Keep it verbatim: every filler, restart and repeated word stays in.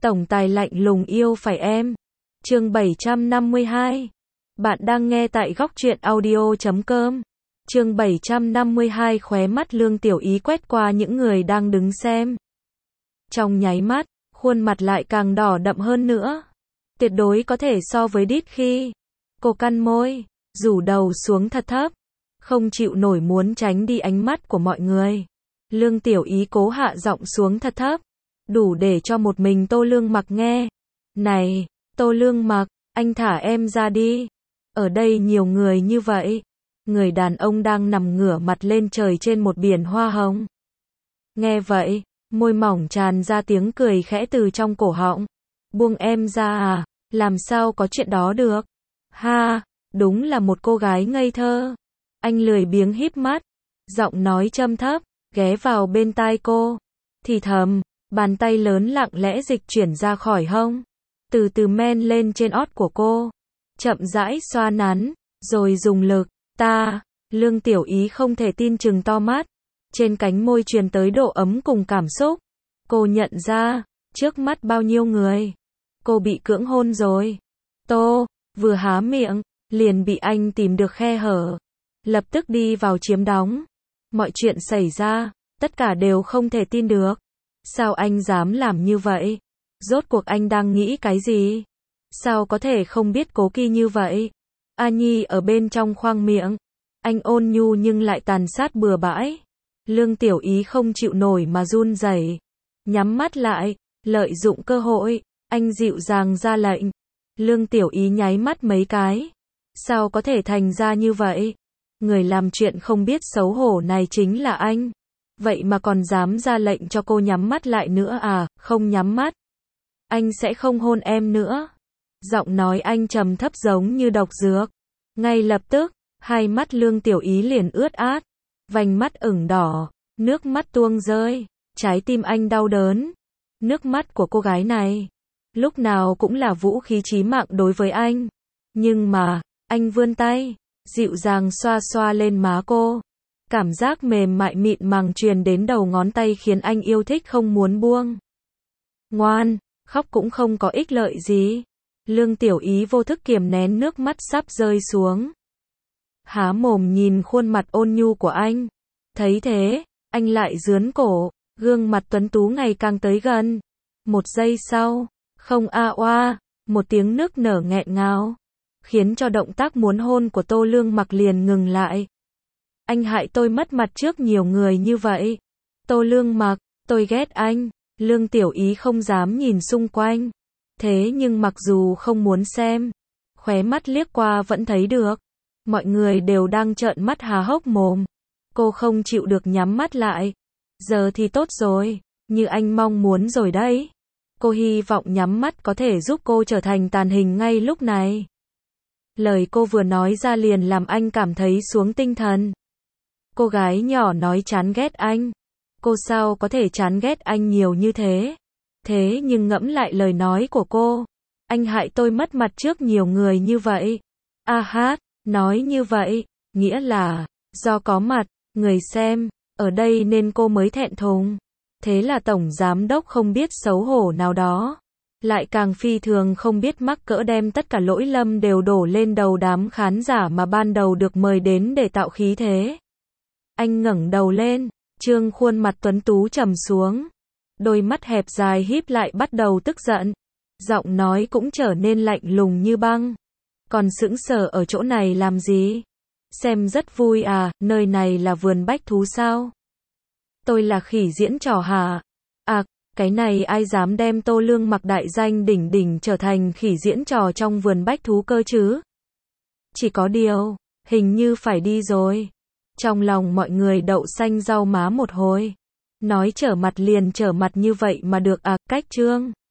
Tổng tài lạnh lùng yêu phải em. Chương bảy trăm năm mươi hai. Bạn đang nghe tại góc truyện audio chấm com. Chương bảy trăm năm mươi hai, khóe mắt Lương Tiểu Ý quét qua những người đang đứng xem. Trong nháy mắt, khuôn mặt lại càng đỏ đậm hơn nữa. Tuyệt đối có thể so với đít khi cô cắn môi, rủ đầu xuống thật thấp, không chịu nổi muốn tránh đi ánh mắt của mọi người. Lương Tiểu Ý cố hạ giọng xuống thật thấp, đủ để cho một mình Tô Lương Mặc nghe. Này, Tô Lương Mặc, anh thả em ra đi. Ở đây nhiều người như vậy. Người đàn ông đang nằm ngửa mặt lên trời trên một biển hoa hồng. Nghe vậy, môi mỏng tràn ra tiếng cười khẽ từ trong cổ họng. Buông em ra à, làm sao có chuyện đó được. Ha, đúng là một cô gái ngây thơ. Anh lười biếng híp mắt, giọng nói trầm thấp, ghé vào bên tai cô. Thì thầm, bàn tay lớn lặng lẽ dịch chuyển ra khỏi hông, từ từ men lên trên ót của cô, chậm rãi xoa nắn, rồi dùng lực. Ta, Lương Tiểu Ý không thể tin chừng to mắt, trên cánh môi truyền tới độ ấm cùng cảm xúc. Cô nhận ra, trước mắt bao nhiêu người, cô bị cưỡng hôn rồi. Tô, vừa há miệng, liền bị anh tìm được khe hở, lập tức đi vào chiếm đóng. Mọi chuyện xảy ra, tất cả đều không thể tin được. Sao anh dám làm như vậy? Rốt cuộc anh đang nghĩ cái gì? Sao có thể không biết cố kỵ như vậy? A Nhi ở bên trong khoang miệng. Anh ôn nhu nhưng lại tàn sát bừa bãi. Lương Tiểu Ý không chịu nổi mà run rẩy, nhắm mắt lại, lợi dụng cơ hội, anh dịu dàng ra lệnh. Lương Tiểu Ý nháy mắt mấy cái. Sao có thể thành ra như vậy? Người làm chuyện không biết xấu hổ này chính là anh. Vậy mà còn dám ra lệnh cho cô nhắm mắt lại nữa à? Không nhắm mắt, anh sẽ không hôn em nữa. Giọng nói anh trầm thấp giống như độc dược. Ngay lập tức, hai mắt Lương Tiểu Ý liền ướt át, vành mắt ửng đỏ, nước mắt tuôn rơi, trái tim anh đau đớn. Nước mắt của cô gái này, lúc nào cũng là vũ khí chí mạng đối với anh. Nhưng mà, anh vươn tay, dịu dàng xoa xoa lên má cô. Cảm giác mềm mại mịn màng truyền đến đầu ngón tay khiến anh yêu thích không muốn buông. Ngoan, khóc cũng không có ích lợi gì. Lương Tiểu Ý vô thức kiềm nén nước mắt sắp rơi xuống, há mồm nhìn khuôn mặt ôn nhu của anh. Thấy thế, anh lại rướn cổ, gương mặt tuấn tú ngày càng tới gần. Một giây sau, không a oa, một tiếng nức nở nghẹn ngào, khiến cho động tác muốn hôn của Tô Lương Mặc liền ngừng lại. Anh hại tôi mất mặt trước nhiều người như vậy. Tô Lương Mặc, tôi ghét anh. Lương Tiểu Ý không dám nhìn xung quanh. Thế nhưng mặc dù không muốn xem, khóe mắt liếc qua vẫn thấy được. Mọi người đều đang trợn mắt há hốc mồm. Cô không chịu được nhắm mắt lại. Giờ thì tốt rồi, như anh mong muốn rồi đấy. Cô hy vọng nhắm mắt có thể giúp cô trở thành tàn hình ngay lúc này. Lời cô vừa nói ra liền làm anh cảm thấy xuống tinh thần. Cô gái nhỏ nói chán ghét anh. Cô sao có thể chán ghét anh nhiều như thế? Thế nhưng ngẫm lại lời nói của cô. Anh hại tôi mất mặt trước nhiều người như vậy. A hát, nói như vậy, nghĩa là, do có mặt, người xem, ở đây nên cô mới thẹn thùng. Thế là tổng giám đốc không biết xấu hổ nào đó. Lại càng phi thường không biết mắc cỡ đem tất cả lỗi lầm đều đổ lên đầu đám khán giả mà ban đầu được mời đến để tạo khí thế. Anh ngẩng đầu lên, trương khuôn mặt tuấn tú trầm xuống. Đôi mắt hẹp dài híp lại bắt đầu tức giận. Giọng nói cũng trở nên lạnh lùng như băng. Còn sững sờ ở chỗ này làm gì? Xem rất vui à, nơi này là vườn bách thú sao? Tôi là khỉ diễn trò hả? À, cái này ai dám đem Tô Lương Mặc đại danh đỉnh đỉnh trở thành khỉ diễn trò trong vườn bách thú cơ chứ? Chỉ có điều, hình như phải đi rồi. Trong lòng mọi người đậu xanh rau má một hồi. Nói trở mặt liền trở mặt như vậy mà được à, cách trương.